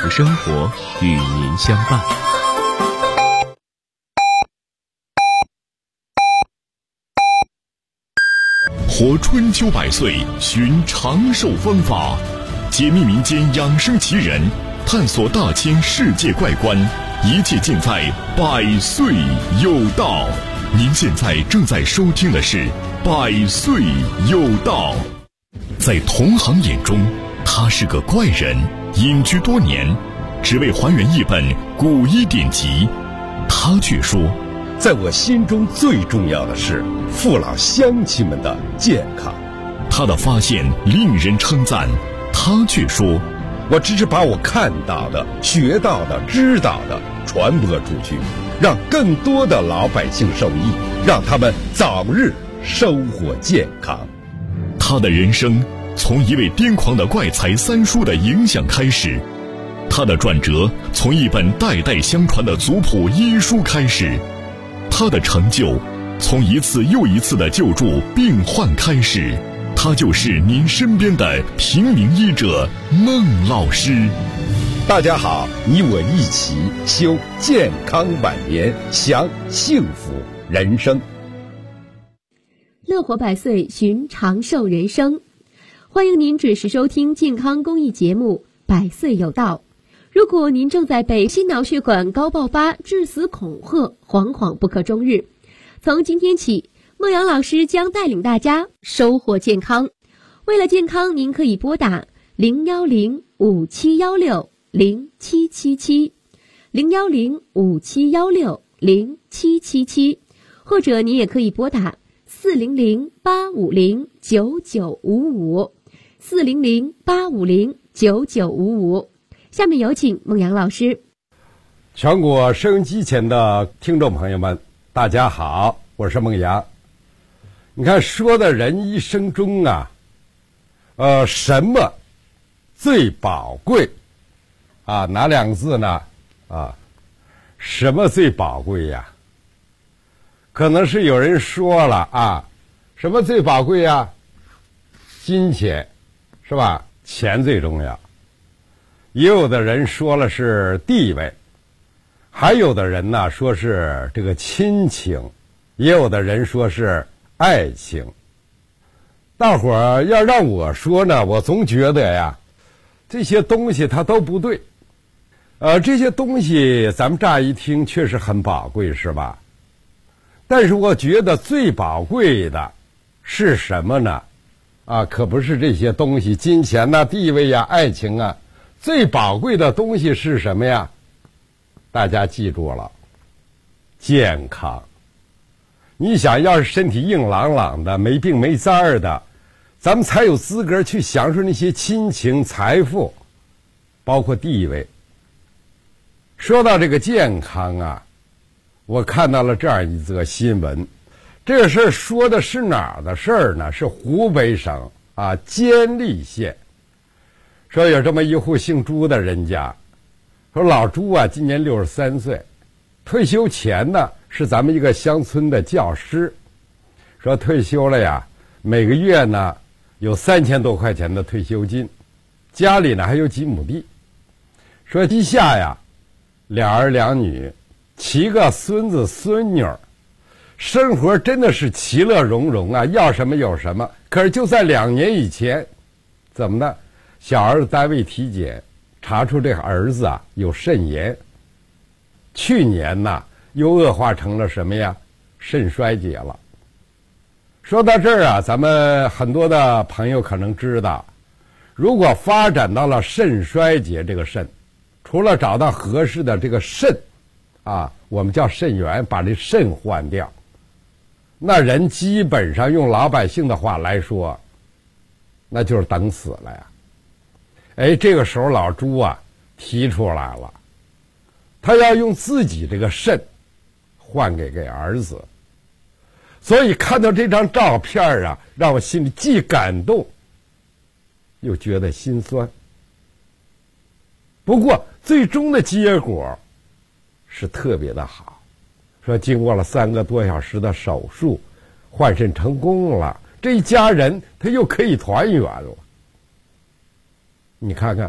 福生活与您相伴。 活春秋百岁，寻长寿方法，解密民间养生奇人，探索大千世界怪观，一切尽在百岁有道。您现在正在收听的是百岁有道。在同行眼中，他是个怪人，隐居多年，只为还原一本古医典籍。他却说， 在我心中最重要的是父老乡亲们的健康。 他的发现令人称赞，他却说， 我只是把我看到的、学到的、知道的传播出去，让更多的老百姓受益，让他们早日收获健康。 他的人生从一位癫狂的怪才三叔的影响开始，他的转折从一本代代相传的族谱医书开始，他的成就从一次又一次的救助病患开始。他就是您身边的平民医者孟老师。 大家好，你我一起修健康晚年，享幸福人生。 乐活百岁，寻长寿人生。欢迎您准时收听健康公益节目《百岁有道》。如果您正在被心脑血管高爆发、致死恐吓，惶惶不可终日，从今天起，孟阳老师将带领大家收获健康。为了健康，您可以拨打010-5716-0777 010-5716-0777，或者您也可以拨打400-850-9955 400-850-9955。下面有请孟阳老师。 全国收音机前的听众朋友们，大家好，我是孟阳。你看，说的人一生中啊，什么最宝贵啊？哪两个字呢？什么最宝贵呀？可能是有人说了啊，什么最宝贵呀？金钱，是吧？钱最重要。也有的人说了是地位，还有的人呢说是这个亲情，也有的人说是爱情。大伙儿要让我说呢，我总觉得呀，这些东西它都不对。这些东西咱们乍一听确实很宝贵，是吧？但是我觉得最宝贵的是什么呢？可不是这些东西，金钱呐、地位呀、爱情啊。最宝贵的东西是什么呀？大家记住了，健康。你想要是身体硬朗朗的，没病没灾儿的，咱们才有资格去享受那些亲情、财富，包括地位。说到这个健康啊，我看到了这样一则新闻。这个事儿说的是哪儿的事儿呢？是湖北省监利县。说有这么一户姓朱的人家，说老朱啊今年63岁，退休前呢是咱们一个乡村的教师。说退休了呀，每个月呢有3000多块钱的退休金，家里呢还有几亩地。说地下呀2儿2女，7个孙子孙女儿，生活真的是其乐融融啊，要什么有什么。可是就在2年以前，怎么呢？小儿子单位体检查出这个儿子有肾炎，去年呢又恶化成了什么呀？肾衰竭了。说到这儿咱们很多的朋友可能知道，如果发展到了肾衰竭，这个肾除了找到合适的这个肾我们叫肾源，把这肾换掉，那人基本上用老百姓的话来说，那就是等死了呀。这个时候老朱提出来了，他要用自己这个肾换给儿子。所以看到这张照片让我心里既感动又觉得心酸。不过最终的结果是特别的好，说经过了3个多小时的手术，换肾成功了，这一家人他又可以团圆了。你看看，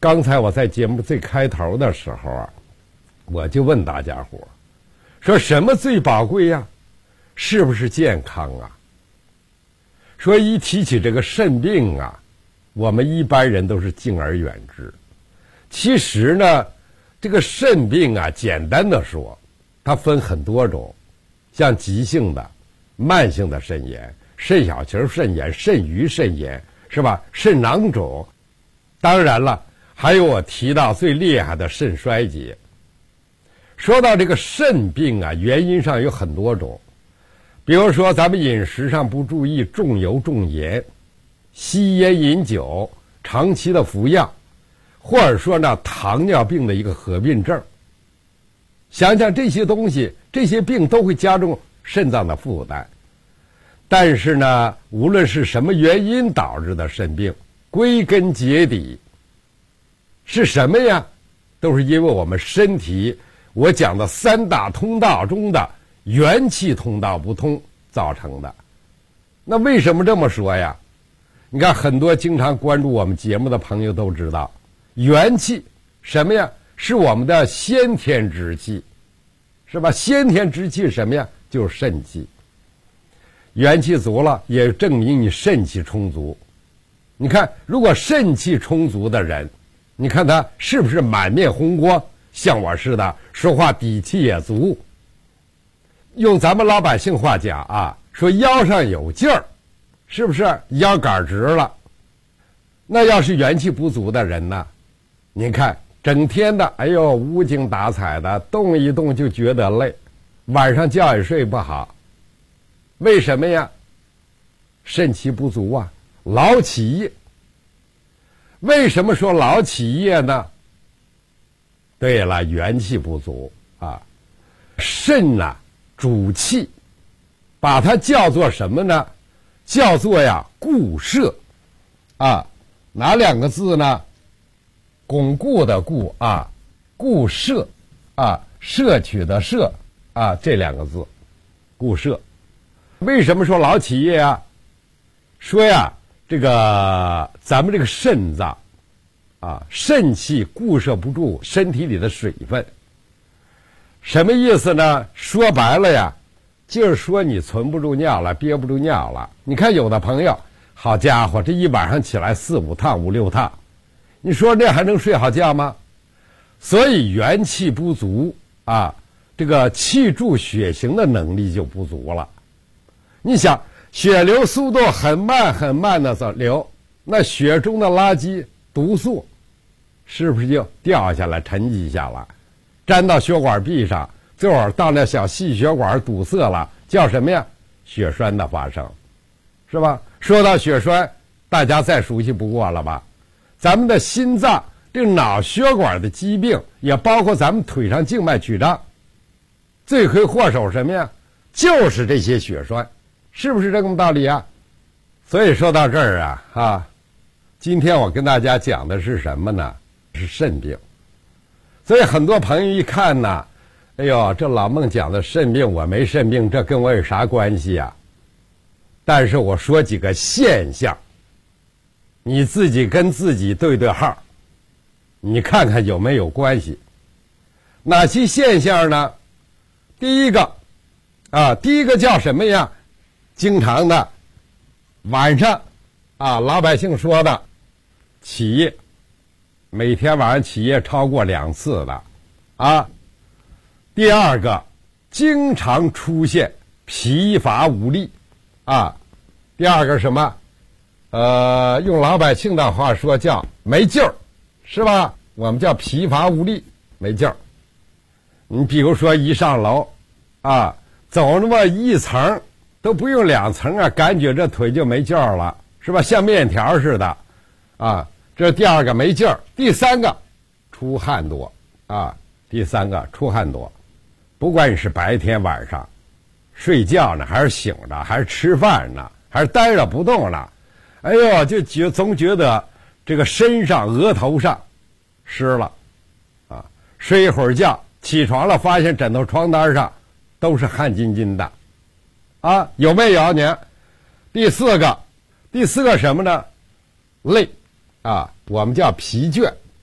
刚才我在节目最开头的时候啊，我就问大家伙说什么最宝贵呀？是不是健康啊？说一提起这个肾病啊，我们一般人都是敬而远之。其实呢，这个肾病啊，简单的说，它分很多种，像急性的、慢性的肾炎、肾小球肾炎、肾盂肾炎，是吧？肾囊肿，当然了，还有我提到最厉害的肾衰竭。说到这个肾病啊，原因上有很多种，比如说咱们饮食上不注意，重油重盐，吸烟饮酒，长期的服药，或者说呢糖尿病的一个合并症。想想这些东西，这些病都会加重肾脏的负担。但是呢，无论是什么原因导致的肾病，归根结底是什么呀？都是因为我们身体我讲的三大通道中的元气通道不通造成的。那为什么这么说呀？你看很多经常关注我们节目的朋友都知道，元气什么呀？是我们的先天之气，是吧？先天之气是什么呀？就是肾气。元气足了，也证明你肾气充足。你看，如果肾气充足的人，你看他是不是满面红光，像我似的，说话底气也足。用咱们老百姓话讲啊，说腰上有劲儿，是不是腰杆直了？那要是元气不足的人呢，您看整天的哎呦无精打采的，动一动就觉得累，晚上觉也睡不好。为什么呀？肾气不足啊，劳起夜。为什么说劳起夜呢？对了，元气不足啊。肾呐，主气，把它叫做什么呢？叫做呀固摄啊。哪两个字呢？巩固的固啊，固摄啊，摄取的摄啊，这两个字，固摄。为什么说劳起夜啊？说呀，这个咱们这个肾脏啊，肾气固摄不住身体里的水分。什么意思呢？说白了呀，就是说你存不住尿了，憋不住尿了。你看有的朋友，好家伙，这一晚上起来4、5趟、5、6趟，你说这还能睡好觉吗？所以元气不足啊，这个气助血行的能力就不足了。你想，血流速度很慢很慢的流，那血中的垃圾毒素是不是就掉下来沉积下来，粘到血管壁上，最后到那小细血管堵塞了，叫什么呀？血栓的发生，是吧？说到血栓，大家再熟悉不过了吧？咱们的心脏这个脑血管的疾病，也包括咱们腿上静脉曲张，罪魁祸首什么呀？就是这些血栓，是不是这个道理啊？所以说到这儿啊，今天我跟大家讲的是什么呢？是肾病。所以很多朋友一看呢，哎呦，这老孟讲的肾病，我没肾病，这跟我有啥关系啊？但是我说几个现象，你自己跟自己对对号，你看看有没有关系。哪些现象呢？第一个叫什么呀？经常的晚上老百姓说的起夜，每天晚上起夜超过2次的第二个，经常出现疲乏无力第二个什么？用老百姓的话说叫没劲儿，是吧？我们叫疲乏无力，没劲儿。你比如说一上楼走那么1层都不用2层感觉这腿就没劲儿了，是吧？像面条似的这是第二个没劲儿。第三个，出汗多不管你是白天晚上睡觉呢，还是醒着，还是吃饭呢，还是待着不动呢，哎呦，总觉得这个身上额头上湿了睡一会儿觉，起床了发现枕头床单上都是汗津津的有没有你？第四个什么呢？累我们叫疲倦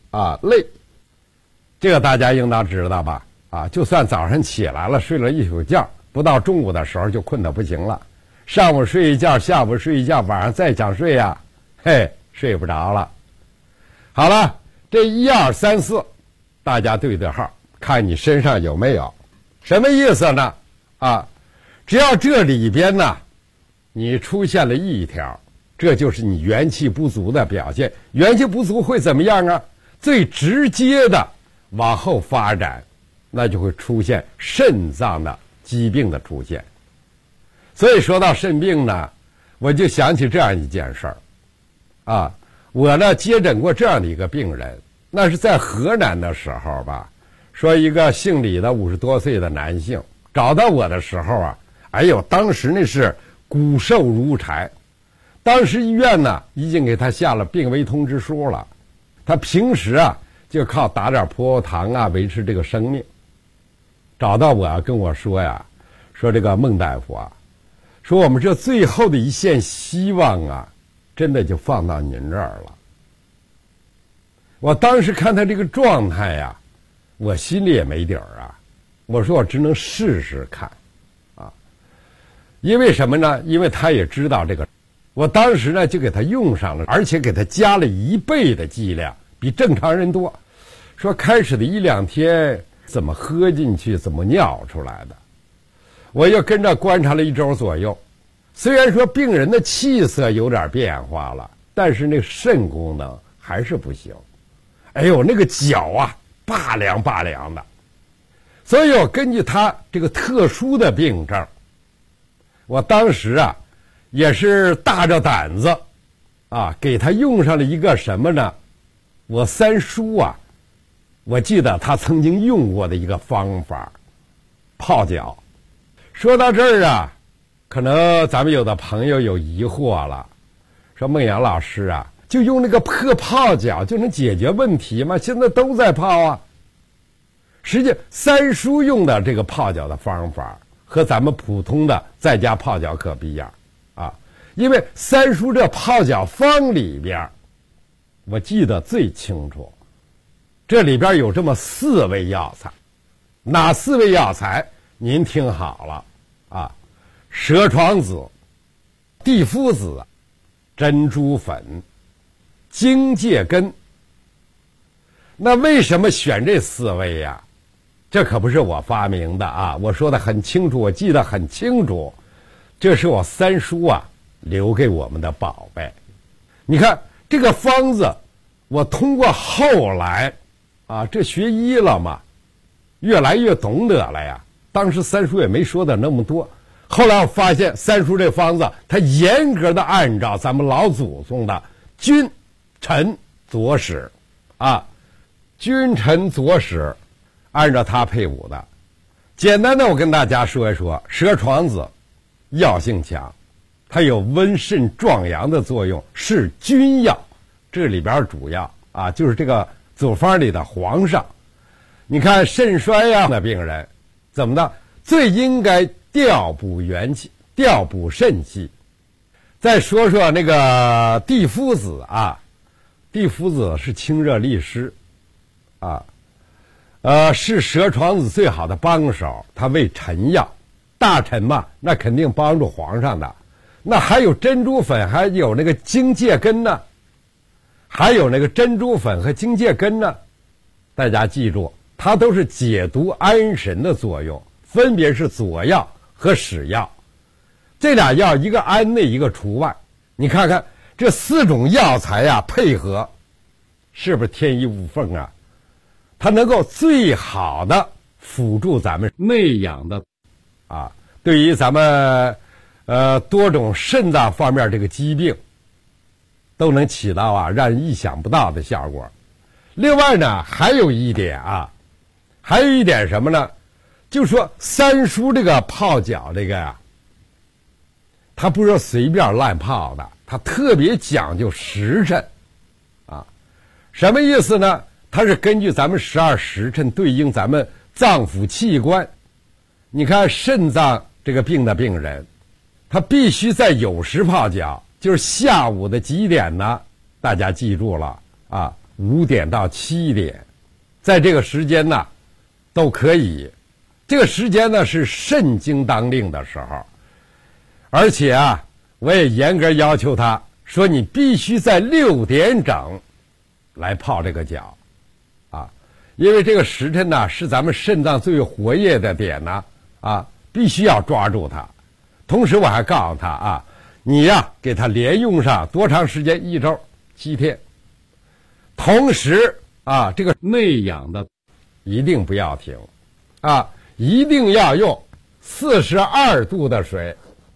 啊，累。这个大家应当知道吧？啊，就算早上起来了，睡了一宿觉，不到中午的时候就困得不行了。上午睡一觉，下午睡一觉，晚上再想睡呀，嘿，睡不着了。好了，这1、2、3、4，大家对对号，看你身上有没有。什么意思呢？啊，只要这里边呢，你出现了一条，这就是你元气不足的表现。元气不足会怎么样啊？最直接的往后发展，那就会出现肾脏的疾病的出现。所以说到肾病呢，我就想起这样一件事儿，啊，我呢接诊过这样的一个病人，那是在河南的时候吧，说一个姓李的50多岁的男性找到我的时候啊，哎呦，当时那是骨瘦如柴，当时医院呢已经给他下了病危通知书了，他平时啊就靠打点葡萄糖啊维持这个生命。找到我啊，跟我说呀，说这个孟大夫啊，说我们这最后的一线希望啊，真的就放到您这儿了。我当时看他这个状态呀，我心里也没底儿啊。我说我只能试试看，啊，因为什么呢？因为他也知道这个，我当时呢就给他用上了，而且给他加了1倍的剂量，比正常人多。说开始的1、2天怎么喝进去，怎么尿出来的。我又跟着观察了1周左右，虽然说病人的气色有点变化了，但是那肾功能还是不行。哎呦，那个脚啊拔凉拔凉的。所以我根据他这个特殊的病症，我当时啊也是大着胆子啊，给他用上了一个什么呢？我三叔啊，我记得他曾经用过的一个方法，泡脚。说到这儿啊，可能咱们有的朋友有疑惑了，说孟阳老师啊，就用那个破泡脚就能解决问题吗？现在都在泡啊。实际三叔用的这个泡脚的方法和咱们普通的在家泡脚可不一样啊，因为三叔这泡脚方里边，我记得最清楚，这里边有这么4味药材。哪4味药材？您听好了啊，蛇床子、地肤子、珍珠粉、荆芥根。那为什么选这4味呀？这可不是我发明的啊，我说的很清楚，我记得很清楚，这是我三叔啊留给我们的宝贝。你看这个方子，我通过后来啊，这学医了嘛，越来越懂得了呀。当时三叔也没说的那么多，后来我发现三叔这方子，他严格的按照咱们老祖宗的君臣佐使啊，君臣佐使，按照他配伍的。简单的我跟大家说一说，蛇床子药性强，它有温肾壮阳的作用，是君药。这里边主要啊就是这个组方里的皇上。你看肾衰呀的病人怎么的，最应该调补元气，调补肾气。再说说那个地肤子啊，地肤子是清热利湿啊，是蛇床子最好的帮手，它为臣药，大臣嘛，那肯定帮助皇上的。那还有珍珠粉，还有那个荆芥根呢，还有那个珍珠粉和荆芥根呢，大家记住，它都是解毒安神的作用，分别是佐药和使药。这俩药一个安内，一个除外。你看看这4种药材呀，配合是不是天衣无缝啊？它能够最好的辅助咱们内养的啊，对于咱们多种肾脏方面这个疾病都能起到啊让人意想不到的效果。另外呢，还有一点什么呢？就是说三叔这个泡脚这个呀，他不是随便乱泡的，他特别讲究时辰啊。什么意思呢？它是根据咱们12时辰对应咱们脏腑器官。你看肾脏这个病的病人，他必须在酉时泡脚，就是下午的几点呢？大家记住了啊， 5点到7点，在这个时间呢都可以。这个时间呢是肾经当令的时候，而且啊，我也严格要求他说，你必须在6点整来泡这个脚啊，因为这个时辰呢是咱们肾脏最活跃的点呢啊，必须要抓住它。同时我还告诉他啊，你呀给他连用上多长时间？1周7天。同时啊，这个内养的一定不要停啊，一定要用42度的水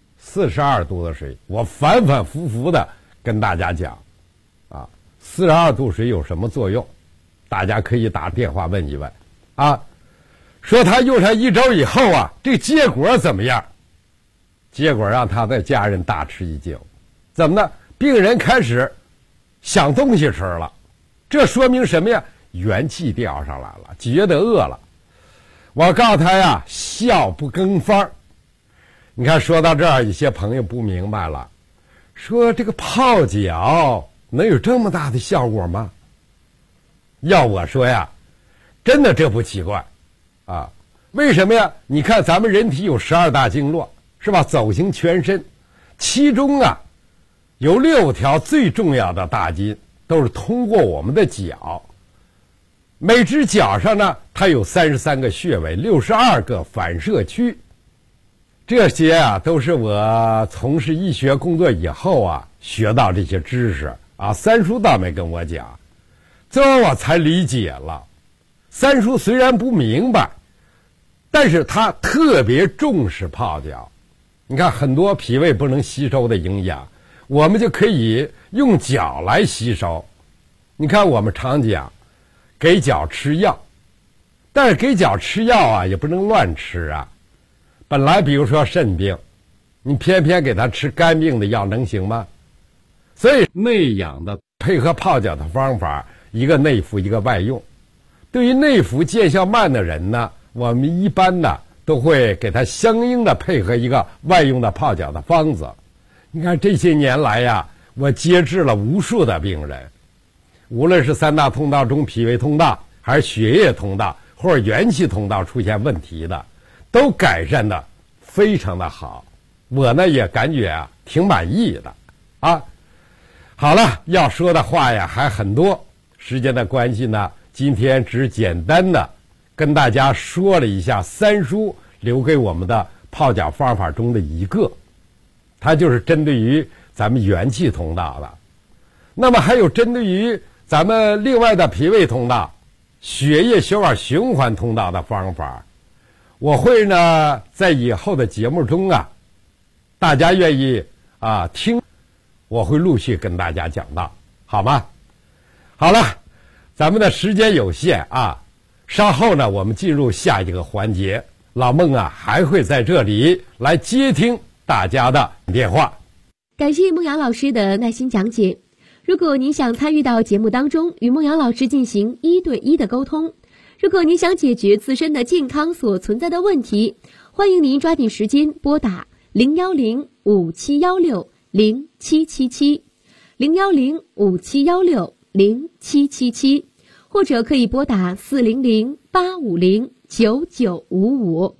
，42度的水，我反反复复的跟大家讲啊，42度水有什么作用？大家可以打电话问一问啊。说他用上1周以后啊，这结果怎么样？结果让他的家人大吃一惊。怎么呢？病人开始想东西吃了，这说明什么呀？元气调上来了，觉得饿了。我告诉他呀，笑不更方。你看说到这儿，有些朋友不明白了，说这个泡脚能有这么大的效果吗？要我说呀，真的这不奇怪啊。为什么呀？你看咱们人体有12大经络，是吧？走行全身，其中啊有6条最重要的大筋都是通过我们的脚。每只脚上呢，它有33个穴位，62个反射区。这些啊都是我从事医学工作以后啊学到这些知识啊。三叔倒没跟我讲，最后我才理解了。三叔虽然不明白，但是他特别重视泡脚。你看很多脾胃不能吸收的营养，我们就可以用脚来吸收。你看我们常讲给脚吃药，但是给脚吃药啊也不能乱吃啊。本来比如说肾病，你偏偏给他吃肝病的药能行吗？所以内养的配合泡脚的方法，一个内服一个外用。对于内服见效慢的人呢，我们一般呢都会给他相应的配合一个外用的泡脚的方子。你看这些年来呀，我接治了无数的病人，无论是3大通道中脾胃通道，还是血液通道或者元气通道出现问题的，都改善的非常的好。我呢也感觉啊挺满意的啊。好了，要说的话呀还很多，时间的关系呢，今天只简单的跟大家说了一下三叔留给我们的泡脚方法中的一个，它就是针对于咱们元气通道的。那么还有针对于咱们另外的脾胃通道、血液血管循环通道的方法，我会呢在以后的节目中啊，大家愿意啊听，我会陆续跟大家讲到，好吗？好了，咱们的时间有限啊，稍后呢我们进入下一个环节，老孟啊还会在这里来接听大家的电话。 感谢孟阳老师的耐心讲解。如果您想参与到节目当中，与孟阳老师进行1对1的沟通，如果您想解决自身的健康所存在的问题，欢迎您抓紧时间拨打010-5716-0777 010-5716-0777，或者可以拨打400-850-9955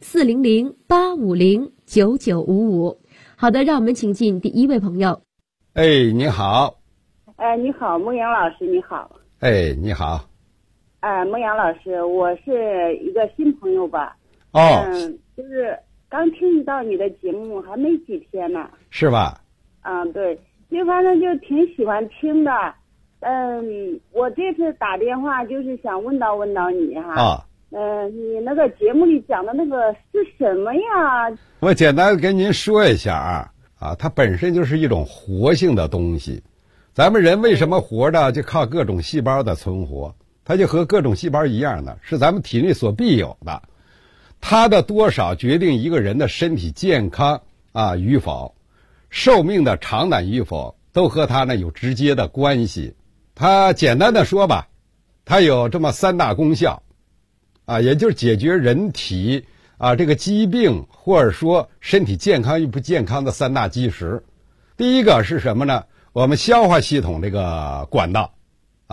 400-850-9955。好的，让我们请进第一位朋友。 哎，你好。 你好，孟阳老师，你好。 哎，你好。 孟阳老师，我是一个新朋友吧。 哦。 就是刚听到你的节目，还没几天呢。 是吧？ 对，就反正就挺喜欢听的。我这次打电话就是想问到你哈。你那个节目里讲的那个是什么呀？ 我简单跟您说一下它本身就是一种活性的东西。咱们人为什么活着，就靠各种细胞的存活，它就和各种细胞一样的，是咱们体内所必有的。它的多少决定一个人的身体健康与否，寿命的长短与否，都和它呢有直接的关系。它简单的说吧，它有这么3大功效也就是解决人体这个疾病或者说身体健康与不健康的3大基石。第一个是什么呢？我们消化系统这个管道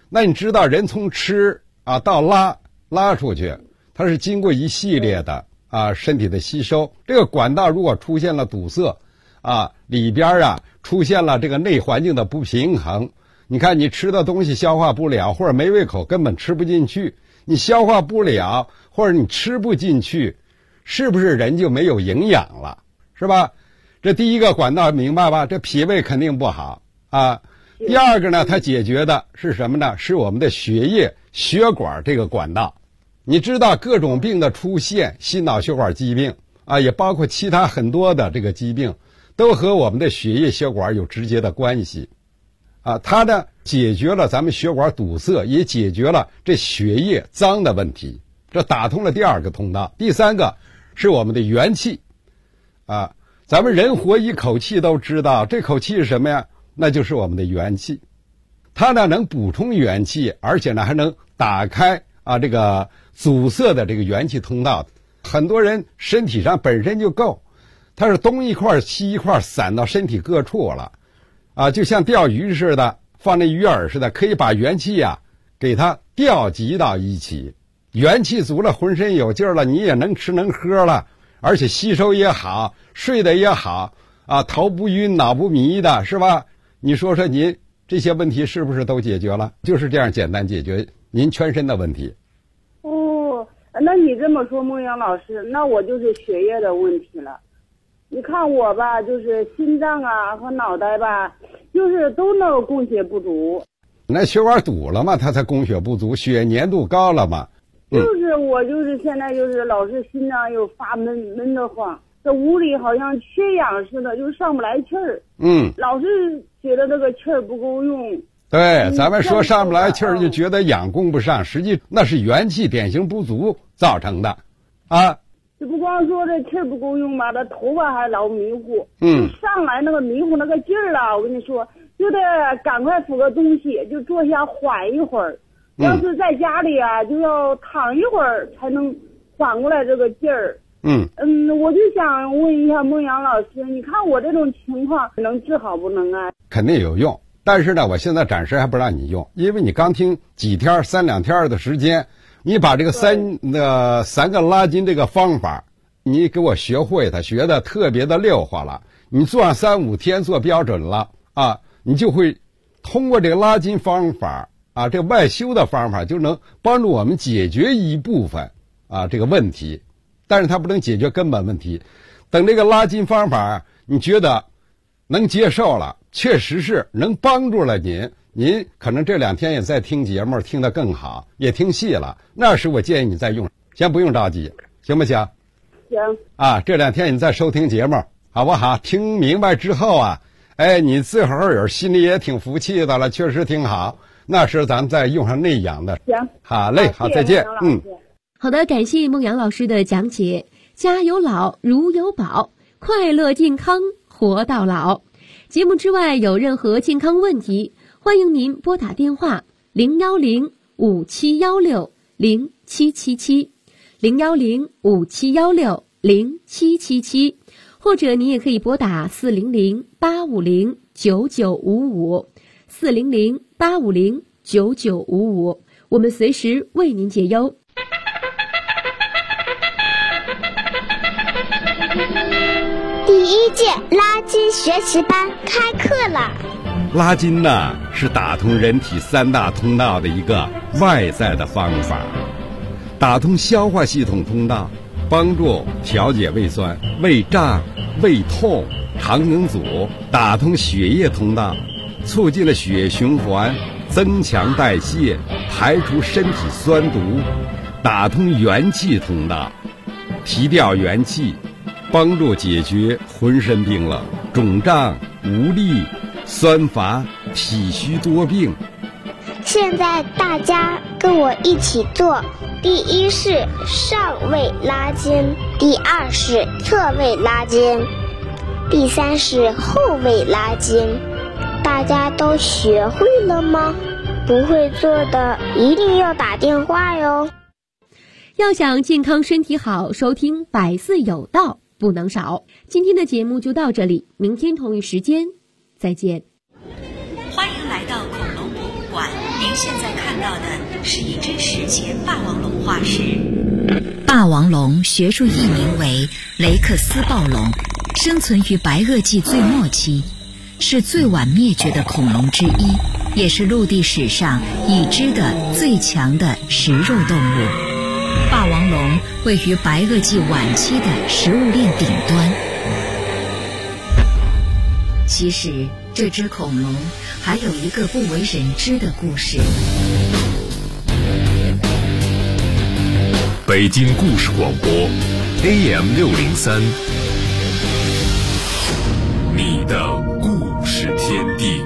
那你知道人从吃到拉出去，它是经过一系列的身体的吸收。这个管道如果出现了堵塞里边出现了这个内环境的不平衡，你看你吃的东西消化不了，或者没胃口根本吃不进去，你消化不了或者你吃不进去，是不是人就没有营养了，是吧？这第一个管道明白吧？这脾胃肯定不好第二个呢，它解决的是什么呢？是我们的血液血管这个管道。你知道各种病的出现，心脑血管疾病也包括其他很多的这个疾病，都和我们的血液血管有直接的关系它呢解决了咱们血管堵塞，也解决了这血液脏的问题，这打通了第二个通道。第三个是我们的元气咱们人活一口气都知道，这口气是什么呀？那就是我们的元气。它呢能补充元气，而且呢还能打开这个阻塞的这个元气通道。很多人身体上本身就够，它是东一块西一块散到身体各处了就像钓鱼似的，放那鱼饵似的，可以把元气给它调集到一起。元气足了，浑身有劲了，你也能吃能喝了，而且吸收也好，睡得也好头不晕脑不迷的，是吧？你说说您这些问题是不是都解决了？就是这样简单解决您全身的问题。 那你这么说，孟阳老师，那我就是血液的问题了。你看我吧，就是心脏和脑袋吧，就是都那个供血不足。 那血管堵了嘛，它才供血不足，血粘度高了嘛。 就是我就是现在就是老是心脏又发闷得慌，这屋里好像缺氧似的，就上不来气儿。老是觉得这个气儿不够用。 对，咱们说上不来气儿就觉得氧供不上，实际那是元气典型不足造成的就不光说这气儿不够用吧，这头发还老迷糊。上来那个迷糊那个劲儿了，我跟你说，就得赶快扶个东西，就坐下缓一会儿。要是在家里就要躺一会儿才能缓过来这个劲儿。我就想问一下孟阳老师，你看我这种情况能治好不能肯定有用，但是呢，我现在暂时还不让你用，因为你刚听几天3、2天的时间，你把这个三个拉筋这个方法，你给我学会它，学的特别的溜滑了。你做上3、5天做标准了你就会通过这个拉筋方法这个外修的方法，就能帮助我们解决一部分这个问题，但是它不能解决根本问题。等这个拉筋方法你觉得能接受了，确实是能帮助了您可能这2天也在听节目，听得更好，也听细了，那时我建议你再用，先不用着急，行不行？ 行这2天你再收听节目好不好？听明白之后你自个儿心里也挺服气的了，确实挺好，那时咱再用上内养的。 行， 好嘞，好，再见。 好的，感谢孟阳老师的讲解。家有老如有宝，快乐健康活到老。节目之外有任何健康问题，欢迎您拨打电话010-5716-0777 010-5716-0777，或者你也可以拨打400-850-9955 400-850-9955，我们随时为您解忧。 第1届拉筋学习班开课了。 拉筋呢是打通人体3大通道的一个外在的方法，打通消化系统通道，帮助调节胃酸、胃胀、胃痛、肠梗阻；打通血液通道，促进了血液循环，增强代谢，排除身体酸毒；打通元气通道，提调元气，帮助解决浑身冰冷、肿胀、无力、酸乏、体虚多病。 现在大家跟我一起做，第1是上位拉筋，第2是侧位拉筋，第3是后位拉筋。大家都学会了吗？不会做的一定要打电话哟。 要想健康身体好，收听百岁有道不能少。今天的节目就到这里，明天同一时间再见。 欢迎来到恐龙博物馆，您现在看到的是一只史前霸王龙化石。霸王龙学术译名为雷克斯暴龙，生存于白垩纪最末期，是最晚灭绝的恐龙之一，也是陆地史上已知的最强的食肉动物。霸王龙位于白垩纪晚期的食物链顶端。其实这只恐龙还有一个不为人知的故事。 北京故事广播 AM603， 你的故事天地。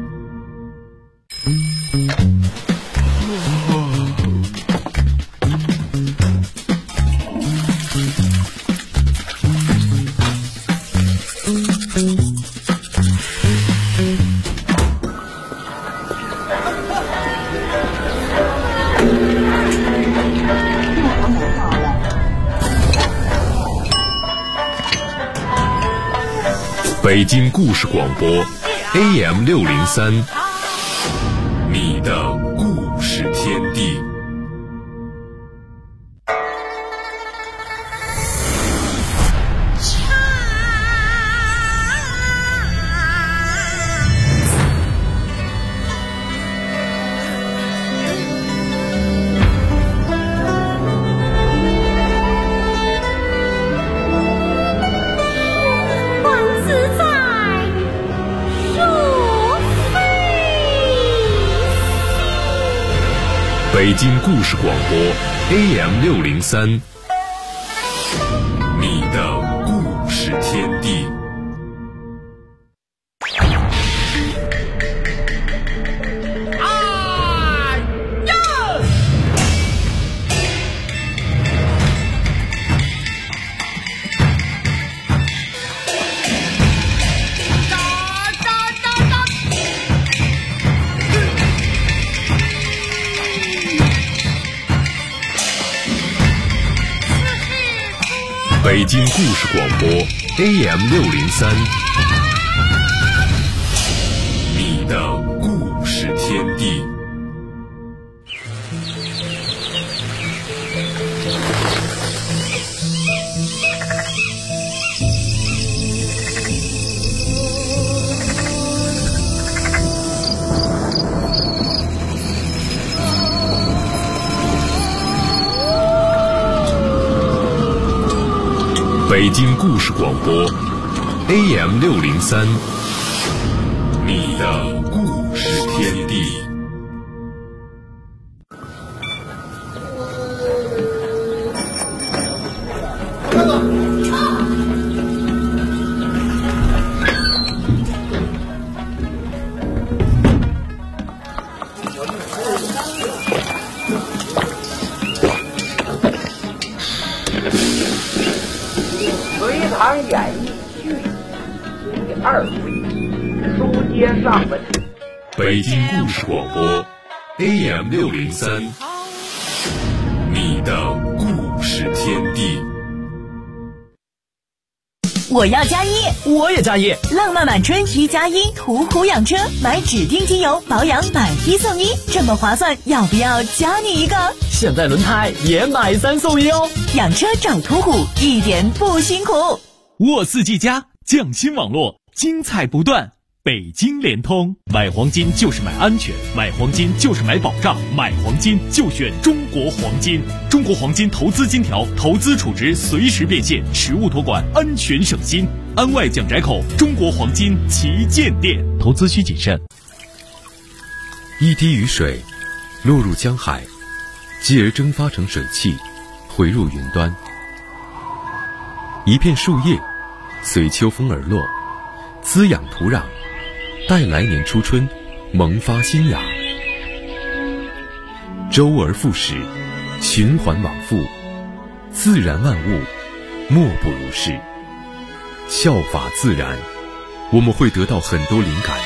北京故事广播 AM603， 你的故事天地。北京故事广播 AM603， 你的故事天地。北京故事广播 AM603， 你的故事天地。北京故事广播 AM603， 你的故事天地。 隋唐演义序第2回，书接上文。 北京故事广播 AM603， 你的故事天地。 我要加1， 我也加1， 浪漫满春1+1，途虎养车，买指定机油保养买1送1，这么划算，要不要加你一个？ 现在轮胎也买3送1哦！ 养车找途虎，一点不辛苦。 沃4G+匠心网络，精彩不断。北京联通，买黄金就是买安全，买黄金就是买保障，买黄金就选中国黄金。中国黄金投资金条，投资储值随时变现，实物托管，安全省心。安外蒋宅口中国黄金旗舰店。投资需谨慎。 一滴雨水落入江海，继而蒸发成水汽，回入云端。一片树叶随秋风而落，滋养土壤，待来年初春萌发新芽。周而复始，循环往复，自然万物莫不如是。效法自然，我们会得到很多灵感。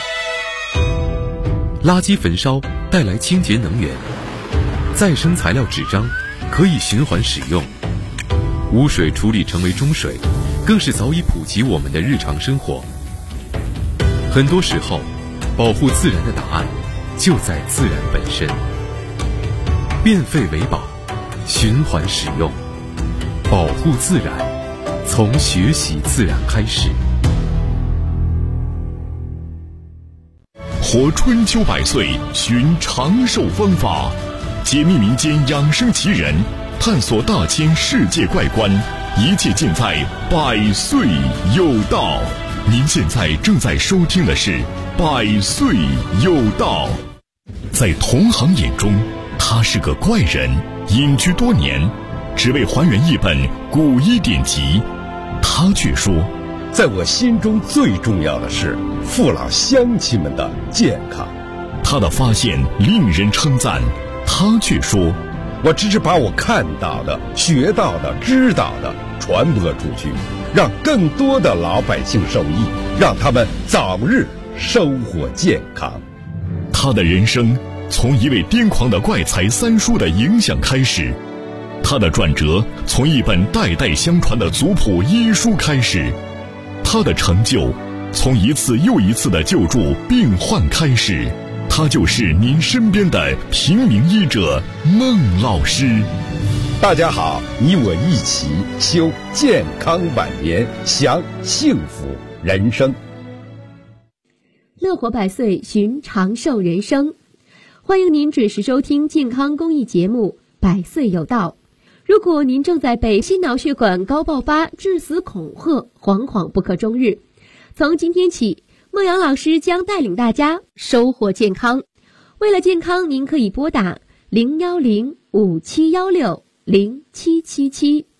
垃圾焚烧带来清洁能源，再生材料纸张可以循环使用，污水处理成为中水，更是早已普及我们的日常生活。很多时候，保护自然的答案就在自然本身。变废为宝，循环使用，保护自然，从学习自然开始。 活春秋百岁，寻长寿方法，解密民间养生奇人，探索大千世界怪观，一切尽在百岁有道。您现在正在收听的是百岁有道。在同行眼中，他是个怪人，隐居多年，只为还原一本古医典籍。他却说， 在我心中最重要的是父老乡亲们的健康。 他的发现令人称赞。他却说， 我只是把我看到的、学到的、知道的传播出去，让更多的老百姓受益，让他们早日收获健康。 他的人生从一位癫狂的怪才三叔的影响开始，他的转折从一本代代相传的族谱医书开始，他的成就从一次又一次的救助病患开始。他就是您身边的平民医者孟老师。 大家好，你我一起修健康晚年，享幸福人生。 乐活百岁，寻长寿人生。欢迎您准时收听健康公益节目《百岁有道》。如果您正在被心脑血管高爆发、致死恐吓，惶惶不可终日，从今天起，孟阳老师将带领大家收获健康。为了健康，您可以拨打010-5716-0777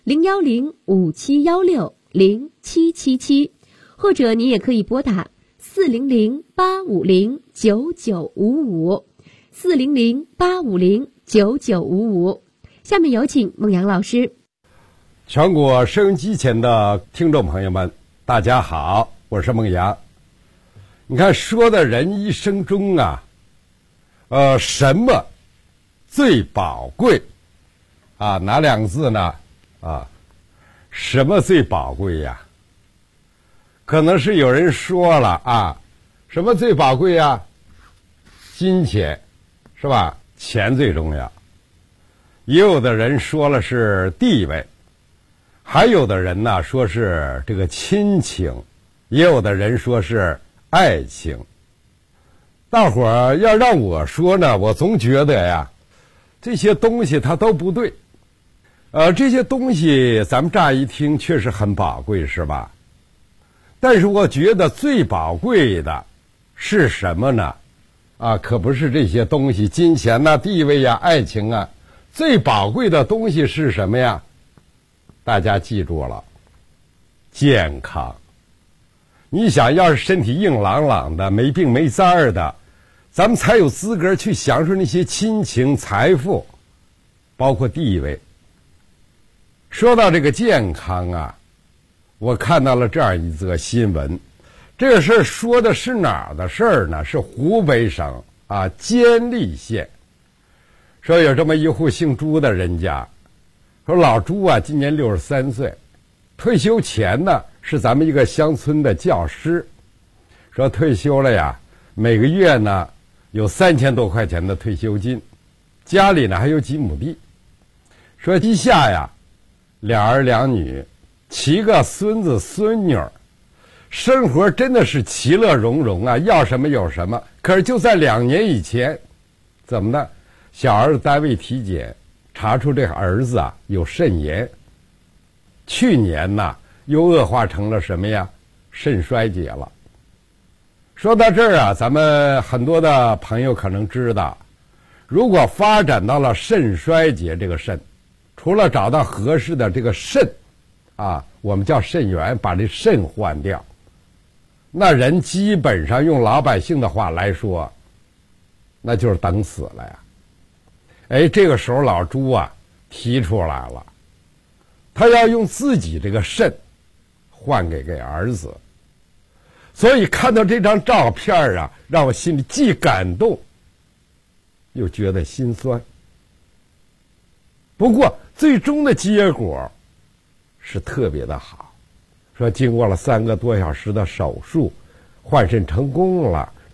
010-5716-0777，或者您也可以拨打400-850-9955 400-850-9955。下面有请孟阳老师。 全国收音机前的听众朋友们，大家好，我是孟阳。你看，说的人一生中啊，什么最宝贵啊？哪两个字呢？什么最宝贵呀？可能是有人说了啊，什么最宝贵呀？金钱，是吧？钱最重要。也有的人说了是地位，还有的人呢说是这个亲情，也有的人说是爱情。大伙儿要让我说呢，我总觉得呀，这些东西它都不对。这些东西咱们乍一听确实很宝贵，是吧？但是我觉得最宝贵的是什么呢？可不是这些东西，金钱呐、地位呀、爱情啊。最宝贵的东西是什么呀？大家记住了，健康。你想要是身体硬朗朗的，没病没灾儿的，咱们才有资格去享受那些亲情、财富，包括地位。说到这个健康啊，我看到了这样一则新闻。这个事儿说的是哪儿的事儿呢？是湖北省监利县。说有这么一户姓朱的人家，说老朱啊今年63岁，退休前呢是咱们一个乡村的教师。说退休了呀，每个月呢有3000多块钱的退休金，家里呢还有几亩地。说膝下呀2儿2女，7个孙子孙女儿，生活真的是其乐融融啊，要什么有什么。可是就在2年以前，怎么呢？小儿子单位体检查出这个儿子啊有肾炎，去年呢又恶化成了什么呀？肾衰竭了。说到这儿啊，咱们很多的朋友可能知道，如果发展到了肾衰竭，这个肾除了找到合适的这个肾我们叫肾源，把这肾换掉，那人基本上用老百姓的话来说，那就是等死了呀。这个时候老朱啊提出来了，他要用自己这个肾换给儿子。所以看到这张照片啊，让我心里既感动又觉得心酸。不过最终的结果是特别的好，说经过了3个多小时的手术，换肾成功了。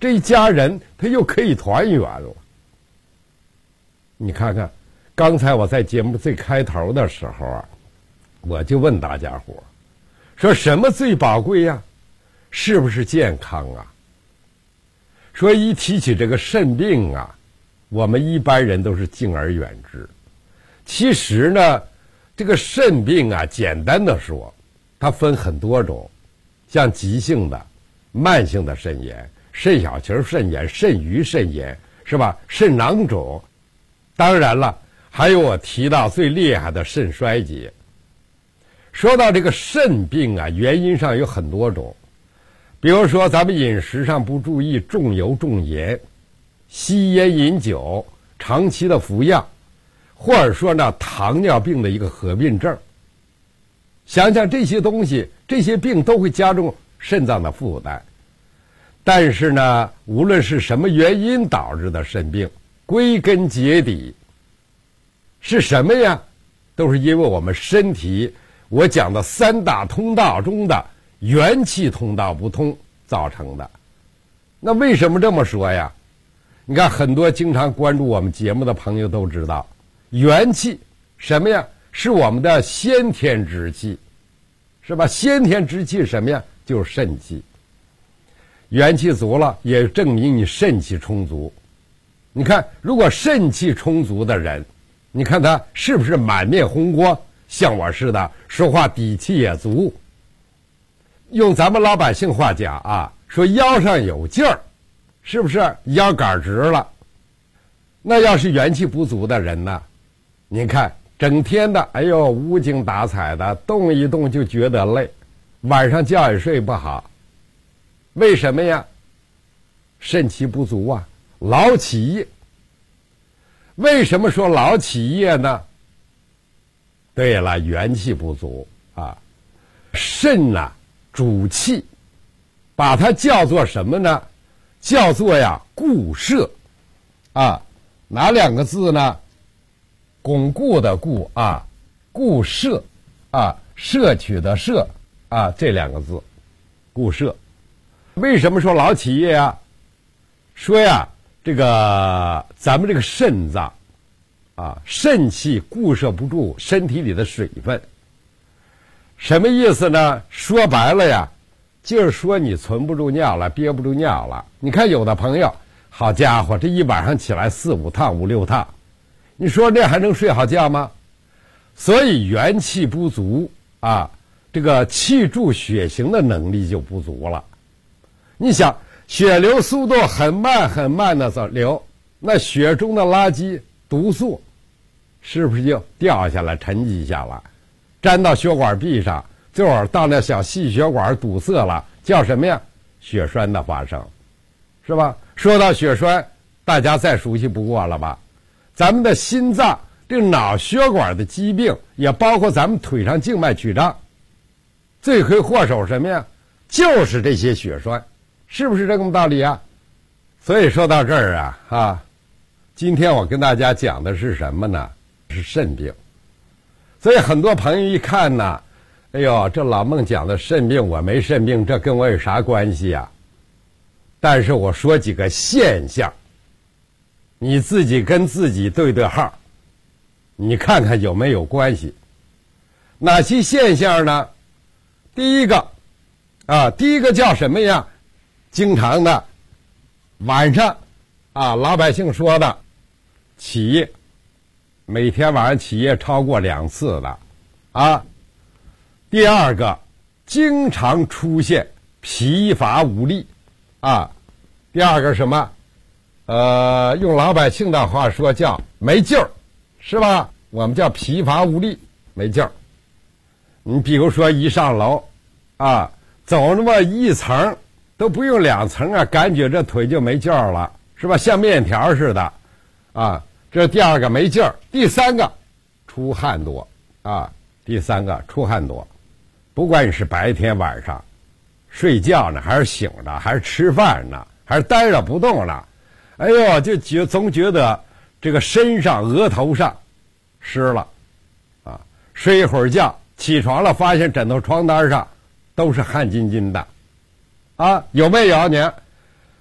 这一家人他又可以团圆了。你看看，刚才我在节目最开头的时候啊，我就问大家伙说什么最宝贵呀？是不是健康啊？说一提起这个肾病啊，我们一般人都是敬而远之。其实呢，这个肾病啊，简单的说，它分很多种，像急性的、慢性的肾炎、肾小球肾炎、肾盂肾炎，是吧？肾囊肿，当然了，还有我提到最厉害的肾衰竭。说到这个肾病啊，原因上有很多种，比如说咱们饮食上不注意，重油重盐，吸烟饮酒，长期的服药，或者说呢糖尿病的一个合并症。想想这些东西，这些病都会加重肾脏的负担。但是呢，无论是什么原因导致的肾病，归根结底是什么呀？都是因为我们身体我讲的三大通道中的元气通道不通造成的。那为什么这么说呀？你看很多经常关注我们节目的朋友都知道，元气什么呀？是我们的先天之气，是吧？先天之气是什么呀？就是肾气。元气足了，也证明你肾气充足。你看，如果肾气充足的人，你看他是不是满面红光，像我似的，说话底气也足。用咱们老百姓话讲啊，说腰上有劲儿，是不是腰杆直了？那要是元气不足的人呢，您看整天的哎呦无精打采的，动一动就觉得累，晚上觉也睡不好。为什么呀？肾气不足啊，劳起夜。为什么说劳起夜呢？对了，元气不足啊。肾呐，主气，把它叫做什么呢？叫做呀固摄啊。哪两个字呢？巩固的固啊，固摄啊，摄取的摄啊，这两个字，固摄。为什么说劳起夜啊？说呀，这个咱们这个肾脏啊，肾气固摄不住身体里的水分。什么意思呢？说白了呀，就是说你存不住尿了，憋不住尿了。你看有的朋友，好家伙，这一晚上起来4、5趟、5、6趟，你说这还能睡好觉吗？所以元气不足啊，这个气助血行的能力就不足了。你想，血流速度很慢很慢的流，那血中的垃圾毒素是不是就掉下来沉积下来，粘到血管壁上，最后到那小细血管堵塞了，叫什么呀？血栓的发生，是吧？说到血栓，大家再熟悉不过了吧？咱们的心脏这个脑血管的疾病，也包括咱们腿上静脉曲张，罪魁祸首什么呀？就是这些血栓。是不是这个道理啊？所以说到这儿啊，今天我跟大家讲的是什么呢？是肾病。所以很多朋友一看呢，哎呦，这老孟讲的肾病，我没肾病，这跟我有啥关系啊？但是我说几个现象，你自己跟自己对对号，你看看有没有关系。哪些现象呢？第一个叫什么呀？经常的晚上啊，老百姓说的起夜，每天晚上起夜超过2次的啊。第二个，经常出现疲乏无力啊。第二个什么？用老百姓的话说叫没劲儿，是吧？我们叫疲乏无力，没劲儿。你比如说一上楼啊，走那么1层都不用2层啊，感觉这腿就没劲儿了，是吧？像面条似的啊。这是第二个没劲儿。第三个，出汗多啊。第三个出汗多，不管你是白天晚上睡觉呢，还是醒着，还是吃饭呢，还是待着不动呢，哎呦，就总觉得这个身上额头上湿了啊。睡一会儿觉，起床了发现枕头床单上都是汗津津的啊。有没有你？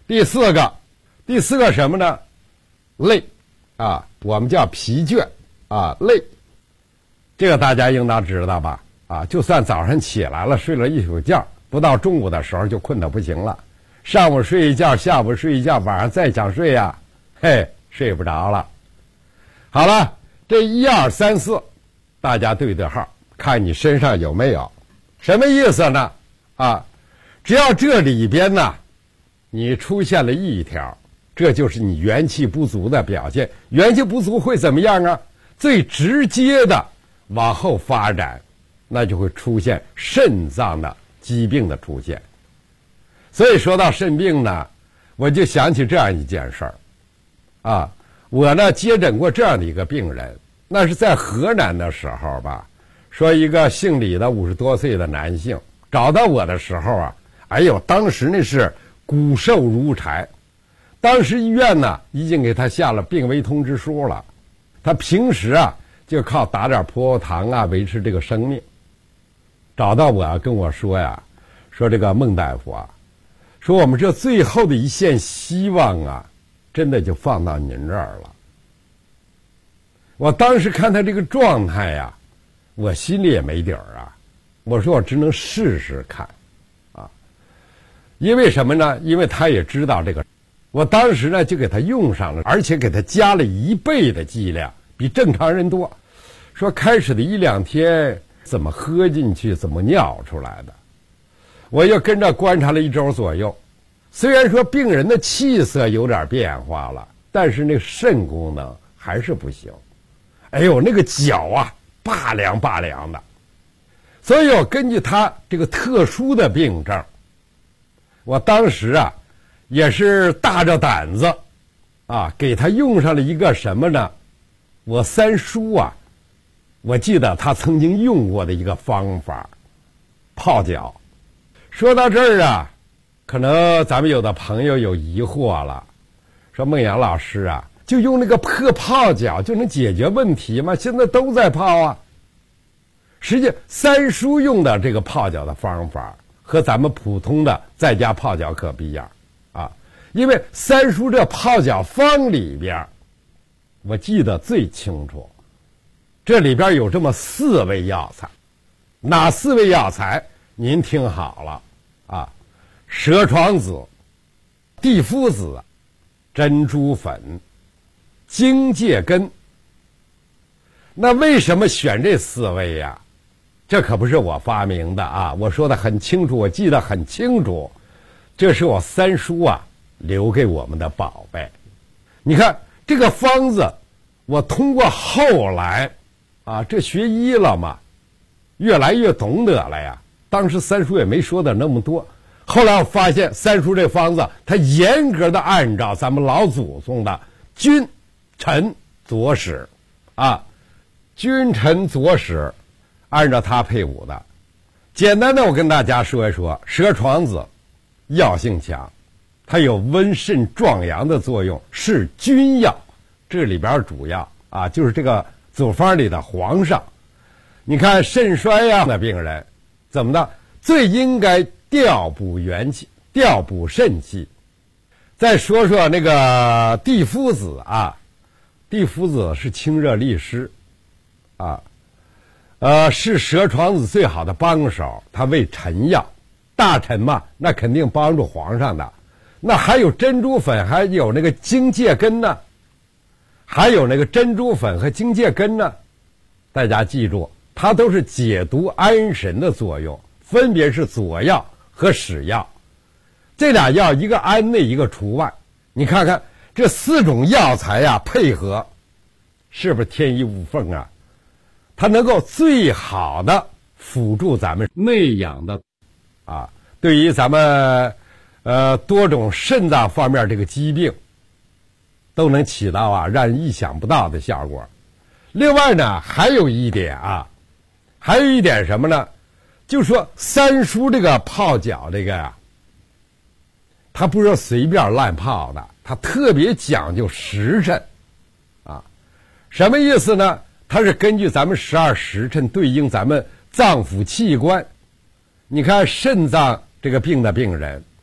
第四个什么呢？累啊，我们叫疲倦啊，累。这个大家应当知道吧？啊，就算早上起来了，睡了一宿觉，不到中午的时候就困得不行了。上午睡一觉，下午睡一觉，晚上再想睡呀，嘿，睡不着了。好了，这1、2、3、4，大家对对号，看你身上有没有。什么意思呢？啊，只要这里边呢，你出现了一条，这就是你元气不足的表现。元气不足会怎么样啊？最直接的往后发展，那就会出现肾脏的疾病的出现。所以说到肾病呢，我就想起这样一件事儿，啊，我呢接诊过这样的一个病人，那是在河南的时候吧，说一个姓李的50多岁的男性找到我的时候啊，哎呦，当时那是骨瘦如柴，当时医院呢已经给他下了病危通知书了，他平时啊就靠打点葡萄糖啊维持这个生命。找到我跟我说呀，说这个孟大夫啊，说我们这最后的一线希望啊，真的就放到您这儿了。我当时看他这个状态呀，我心里也没底儿啊。我说我只能试试看，啊，因为什么呢？因为他也知道这个，我当时呢就给他用上了，而且给他加了1倍的剂量，比正常人多。说开始的1、2天怎么喝进去，怎么尿出来的。我又跟着观察了1周左右，虽然说病人的气色有点变化了，但是那肾功能还是不行。哎呦，那个脚啊拔凉拔凉的。所以我根据他这个特殊的病症，我当时啊也是大着胆子啊，给他用上了一个什么呢？我三叔啊，我记得他曾经用过的一个方法，泡脚。说到这儿啊，可能咱们有的朋友有疑惑了，说孟阳老师啊，就用那个破泡脚就能解决问题吗？现在都在泡啊。实际三叔用的这个泡脚的方法和咱们普通的在家泡脚可不一样啊，因为三叔这泡脚方里边，我记得最清楚，这里边有这么4味药材。哪4味药材？您听好了啊，蛇床子、地肤子、珍珠粉、荆芥根。那为什么选这4味呀？这可不是我发明的啊，我说的很清楚，我记得很清楚，这是我三叔啊留给我们的宝贝。你看这个方子，我通过后来啊，这学医了嘛，越来越懂得了呀。当时三叔也没说的那么多，后来我发现三叔这方子，他严格的按照咱们老祖宗的君臣佐使啊，君臣佐使，按照他配伍的。简单的我跟大家说一说，蛇床子药性强，它有温肾壮阳的作用，是君药。这里边主要啊就是这个组方里的皇上。你看肾衰样的病人怎么的，最应该调补元气，调补肾气。再说说那个地肤子啊，地肤子是清热利湿啊，是蛇床子最好的帮手，它为臣药，大臣嘛，那肯定帮助皇上的。那还有珍珠粉，还有那个荆芥根呢，还有那个珍珠粉和荆芥根呢，大家记住，它都是解毒安神的作用，分别是佐药和使药。这俩药一个安内，一个除外。你看看这4种药材呀，配合是不是天衣无缝啊？它能够最好的辅助咱们内养的啊，对于咱们多种肾脏方面这个疾病都能起到啊让人意想不到的效果。另外呢，还有一点什么呢？就是说三叔这个泡脚这个呀，他不是随便乱泡的，他特别讲究时辰啊。什么意思呢？它是根据咱们12时辰对应咱们脏腑器官。你看肾脏这个病的病人，他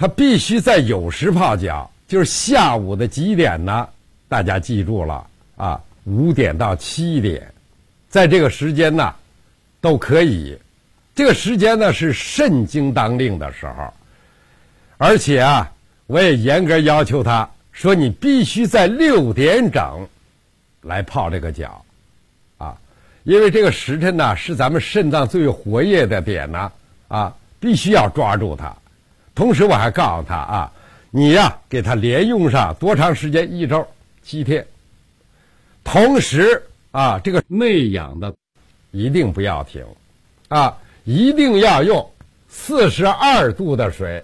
它必须在酉时泡脚，就是下午的几点呢？大家记住了啊，5点到7点，在这个时间呢都可以。这个时间呢是肾经当令的时候，而且啊，我也严格要求他说，你必须在6点整来泡这个脚啊，因为这个时辰呢是咱们肾脏最活跃的点呢啊，必须要抓住它。同时我还告诉他啊，你呀给他连用上多长时间？1周7天。同时啊，这个内养的一定不要停啊，一定要用42度的水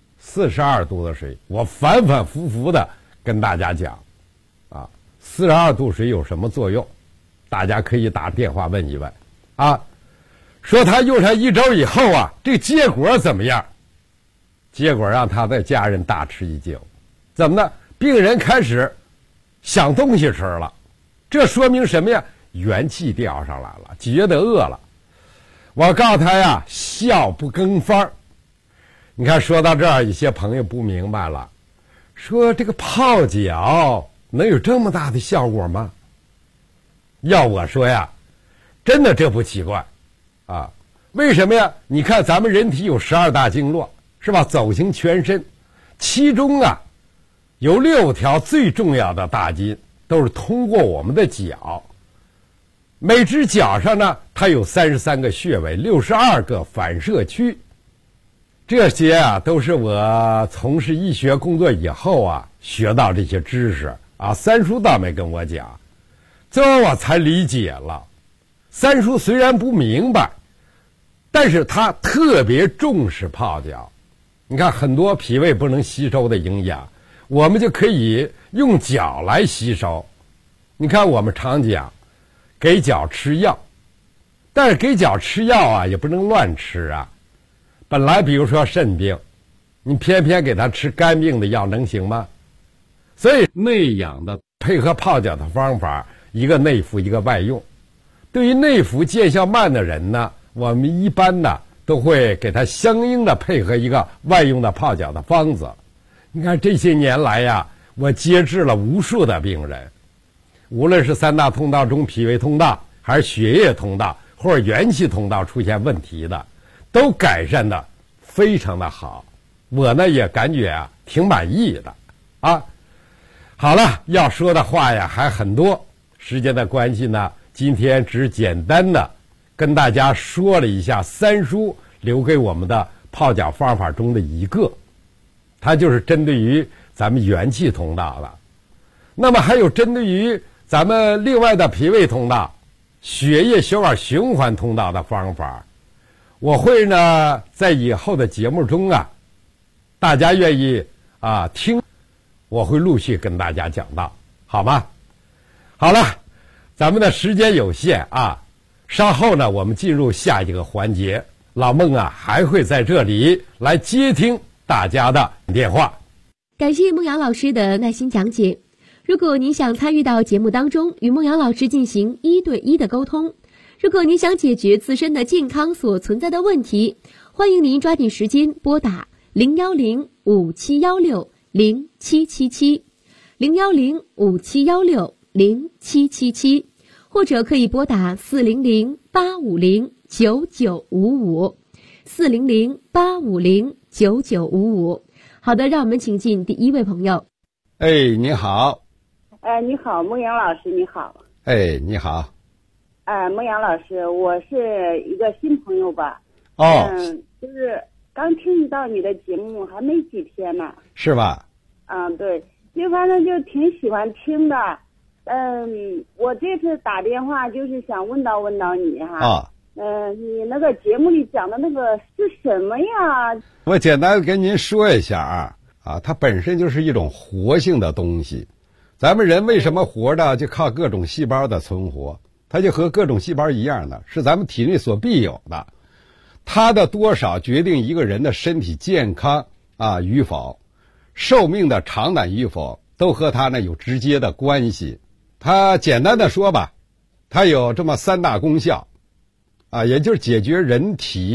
，42度的水，我反反复复的跟大家讲啊，42度水有什么作用？大家可以打电话问一问啊，说他用上1周以后啊，这结果怎么样？结果让他的家人大吃一惊，怎么呢？病人开始想东西吃了，这说明什么呀？元气调上来了，觉得饿了。我告诉他呀，笑不更方。你看说到这儿，有些朋友不明白了，说这个泡脚能有这么大的效果吗？要我说呀，真的这不奇怪啊。为什么呀？你看咱们人体有12大经络，是吧？走行全身，其中啊有6条最重要的大筋都是通过我们的脚。每只脚上呢，它有33个穴位，62个反射区。这些啊都是我从事医学工作以后啊学到这些知识啊。三叔倒没跟我讲，最后我才理解了。三叔虽然不明白，但是他特别重视泡脚。你看很多脾胃不能吸收的营养，我们就可以用脚来吸收。你看我们常讲给脚吃药，但是给脚吃药啊也不能乱吃啊。本来比如说肾病，你偏偏给他吃肝病的药能行吗？所以内养的配合泡脚的方法，一个内服一个外用。对于内服见效慢的人呢，我们一般呢都会给他相应的配合一个外用的泡脚的方子。你看这些年来呀，我接治了无数的病人，无论是3大通道中脾胃通道，还是血液通道或者元气通道出现问题的，都改善的非常的好。我呢也感觉啊挺满意的啊。好了，要说的话呀还很多，时间的关系呢，今天只简单的跟大家说了一下三叔留给我们的泡脚方法中的一个，它就是针对于咱们元气通道的。那么还有针对于咱们另外的脾胃通道、血液血管循环通道的方法，我会呢在以后的节目中啊，大家愿意啊听，我会陆续跟大家讲到，好吗？好了，咱们的时间有限啊，稍后呢我们进入下一个环节，老孟啊还会在这里来接听大家的电话。 感谢孟阳老师的耐心讲解。如果您想参与到节目当中，与孟阳老师进行1对1的沟通，如果您想解决自身的健康所存在的问题，欢迎您抓紧时间拨打010-5716-0777 010-5716-0777，或者可以拨打400-850-9955 400-850-9955。好的，让我们请进第一位朋友。 哎，你好。 你好，孟阳老师，你好。 哎，你好。 孟阳老师，我是一个新朋友吧。就是刚听到你的节目还没几天呢。是吧？对，就反正就挺喜欢听的。我这次打电话就是想问到你哈。你那个节目里讲的那个是什么呀？ 我简单跟您说一下它本身就是一种活性的东西。咱们人为什么活着，就靠各种细胞的存活，它就和各种细胞一样的，是咱们体内所必有的。它的多少决定一个人的身体健康与否，寿命的长短与否，都和它呢有直接的关系。它简单的说吧，它有这么3大功效也就是解决人体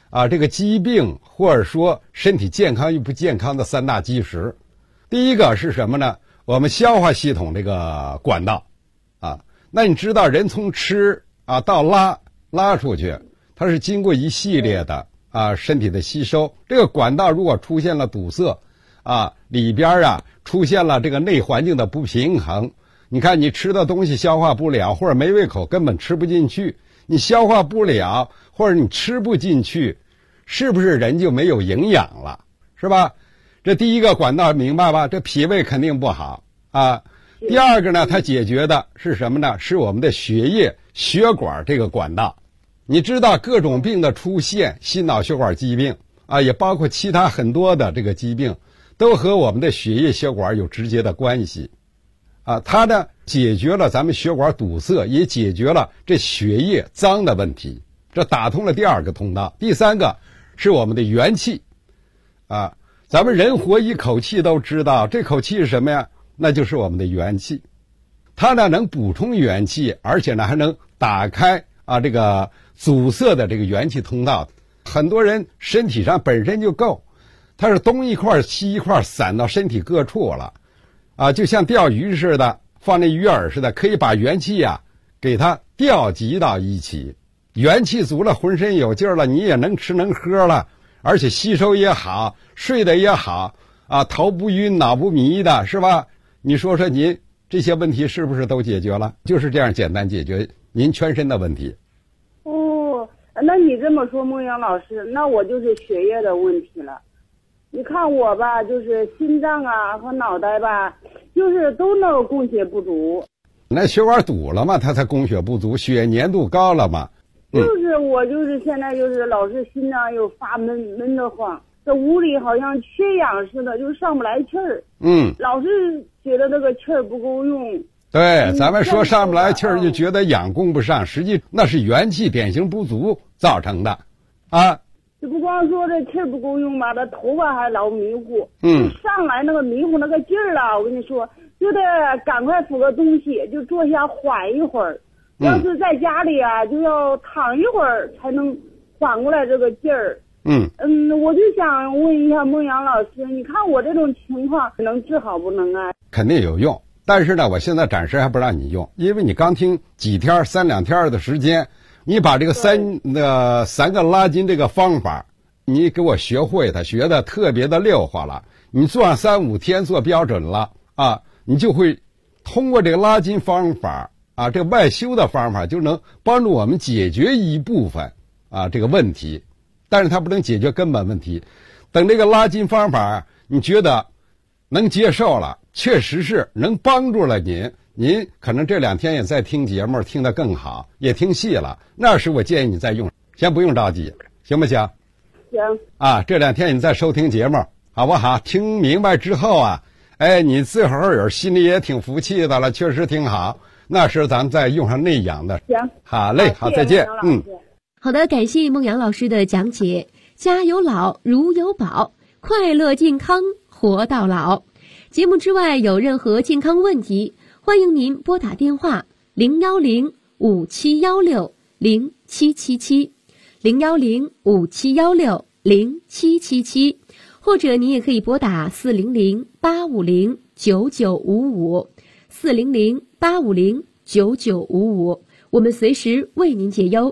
这个疾病或者说身体健康与不健康的3大基石。第一个是什么呢？我们消化系统这个管道那你知道人从吃到拉出去，它是经过一系列的身体的吸收。这个管道如果出现了堵塞里边出现了这个内环境的不平衡，你看你吃的东西消化不了，或者没胃口根本吃不进去，你消化不了或者你吃不进去，是不是人就没有营养了，是吧？这第一个管道明白吧？这脾胃肯定不好第二个呢，它解决的是什么呢？是我们的血液血管这个管道。你知道各种病的出现，心脑血管疾病也包括其他很多的这个疾病，都和我们的血液血管有直接的关系它呢解决了咱们血管堵塞，也解决了这血液脏的问题，这打通了第二个通道。第三个是我们的元气咱们人活一口气都知道，这口气是什么呀？那就是我们的元气。它呢能补充元气，而且呢还能打开这个阻塞的这个元气通道。很多人身体上本身就够，它是东一块西一块散到身体各处了就像钓鱼似的，放那鱼饵似的，可以把元气给它调集到一起。元气足了，浑身有劲儿了，你也能吃能喝了，而且吸收也好，睡得也好头不晕脑不迷的，是吧？你说说您这些问题是不是都解决了？就是这样简单解决您全身的问题。 那你这么说，孟阳老师，那我就是血液的问题了。你看我吧，就是心脏和脑袋吧，就是都那个供血不足。 那血管堵了嘛，它才供血不足，血粘度高了嘛。 就是我就是现在就是老是心脏又发闷得慌，这屋里好像缺氧似的，就上不来气儿。老是觉得这个气儿不够用。 对，咱们说上不来气儿就觉得氧供不上，实际那是元气典型不足造成的就不光说这气儿不够用吧，这头发还老迷糊。上来那个迷糊那个劲儿了，我跟你说，就得赶快扶个东西，就坐下缓一会儿。要是在家里就要躺一会儿才能缓过来这个劲儿。我就想问一下孟阳老师，你看我这种情况能治好不能肯定有用，但是呢，我现在暂时还不让你用，因为你刚听几天3、2天的时间，你把这个三个拉筋这个方法，你给我学会它，学的特别的溜滑了。你做上3、5天做标准了你就会通过这个拉筋方法这个外修的方法，就能帮助我们解决一部分这个问题，但是它不能解决根本问题。等这个拉筋方法你觉得能接受了，确实是能帮助了您可能这2天也在听节目，听得更好，也听细了，那时我建议你再用，先不用着急，行不行？ 行这2天你再收听节目好不好？听明白之后你自个儿心里也挺服气的了，确实挺好，那时咱们再用上内养的。 行， 好嘞，好，再见。 好的，感谢孟阳老师的讲解。家有老，如有宝，快乐健康活到老。节目之外有任何健康问题，欢迎您拨打电话010-5716-0777 010-5716-0777，或者您也可以拨打400-850-9955 400-850-9955，我们随时为您解忧。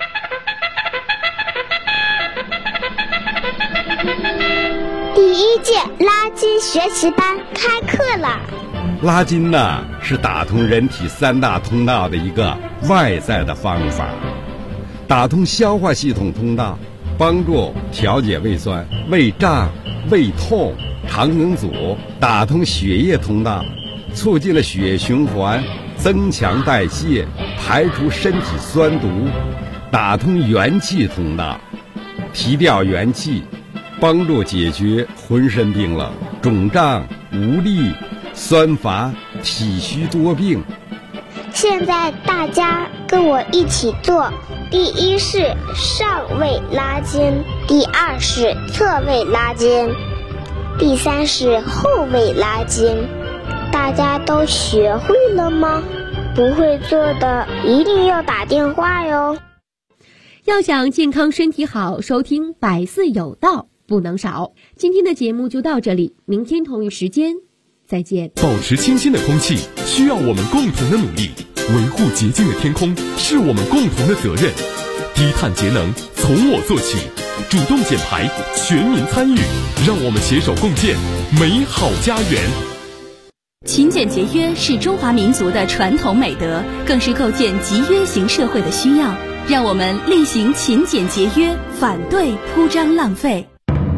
第1届拉筋学习班开课了。 拉筋呢是打通人体3大通道的一个外在的方法，打通消化系统通道，帮助调节胃酸、胃胀、胃痛、肠梗阻；打通血液通道，促进了血液循环，增强代谢，排除身体酸毒；打通元气通道，提调元气，帮助解决浑身病了、肿胀、无力、酸乏、体虚多病。 现在大家跟我一起做：第1是上位拉筋，第2是侧位拉筋，第3是后位拉筋。大家都学会了吗？不会做的一定要打电话哟。 要想健康身体好，收听百岁有道不能少。今天的节目就到这里，明天同一时间再见。 保持清新的空气需要我们共同的努力，维护洁净的天空是我们共同的责任。低碳节能从我做起，主动减排，全民参与，让我们携手共建美好家园。 勤俭节约是中华民族的传统美德，更是构建集约型社会的需要。让我们厉行勤俭节约，反对铺张浪费。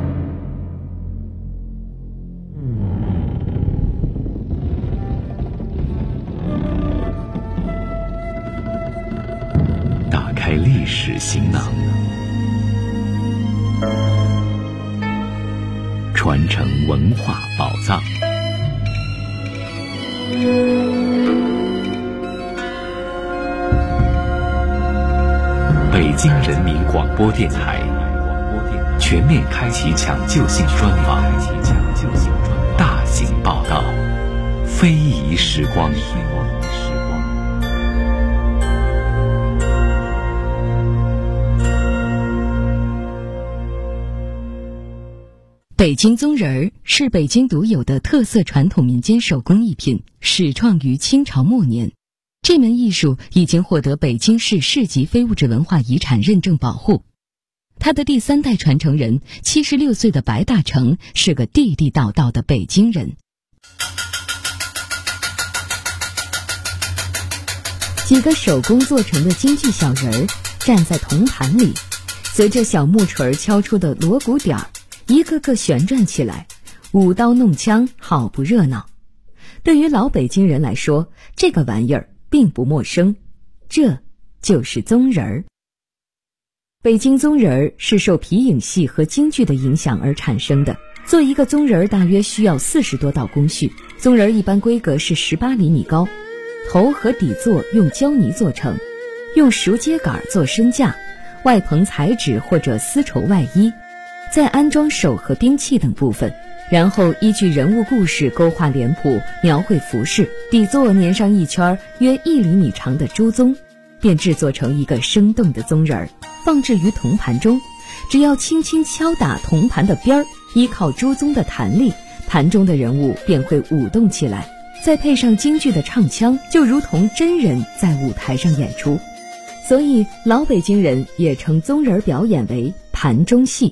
打开历史行囊，传承文化宝藏。北京人民广播电台全面开启抢救性专访，大型报道，非遗时光。 北京宗人儿是北京独有的特色传统民间手工艺品，始创于清朝末年。这门艺术已经获得北京市市级非物质文化遗产认证保护。他的第3代传承人76岁的白大成是个地地道道的北京人。几个手工做成的京剧小人儿站在铜盘里，随着小木锤敲出的锣鼓点儿，一个个旋转起来，舞刀弄枪，好不热闹。对于老北京人来说，这个玩意儿并不陌生，这就是宗人儿。北京宗人儿是受皮影戏和京剧的影响而产生的。做一个宗人儿大约需要40多道工序，宗人儿一般规格是18厘米高，头和底座用胶泥做成，用熟秸秆做身架，外棚彩纸或者丝绸外衣，再安装手和兵器等部分，然后依据人物故事勾画脸谱，描绘服饰，底座粘上一圈约1厘米长的猪鬃，便制作成一个生动的宗人儿，放置于铜盘中。只要轻轻敲打铜盘的边儿，依靠猪鬃的弹力，盘中的人物便会舞动起来，再配上京剧的唱腔，就如同真人在舞台上演出。所以老北京人也称宗人表演为盘中戏。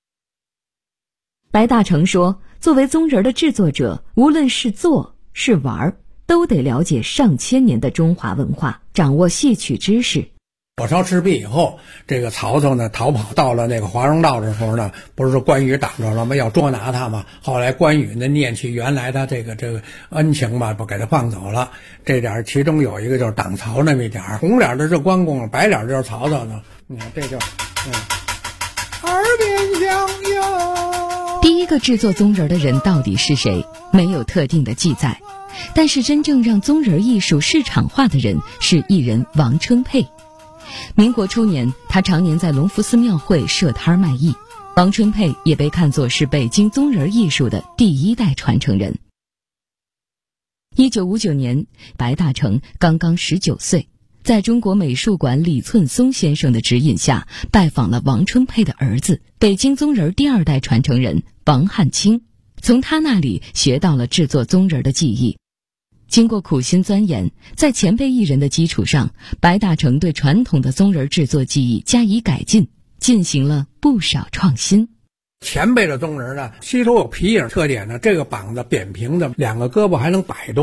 白大成说，作为宗人的制作者，无论是做是玩，都得了解上千年的中华文化，掌握戏曲知识。 火烧赤壁以后，这个曹操呢逃跑到了那个华容道的时候呢，不是关羽挡着了吗？要捉拿他嘛。后来关羽呢念起原来他这个恩情嘛，不给他放走了。这点其中有一个就是挡曹那么一点，红脸的是关公，白脸就是曹操呢。你看这就耳边响哟。 第一个制作宗人的人到底是谁？没有特定的记载，但是真正让宗人艺术市场化的人是艺人王春佩。民国初年，他常年在隆福寺庙会设摊卖艺。王春佩也被看作是北京宗人艺术的第1代传承人。1959年，白大成刚刚19岁，在中国美术馆李寸松先生的指引下，拜访了王春佩的儿子，北京宗人第2代传承人王汉卿，从他那里学到了制作宗人的技艺。经过苦心钻研，在前辈艺人的基础上，白大成对传统的宗人制作技艺加以改进，进行了不少创新。 前辈的宗人呢，吸收有皮影特点呢，这个膀子扁平的，2个胳膊还能摆动。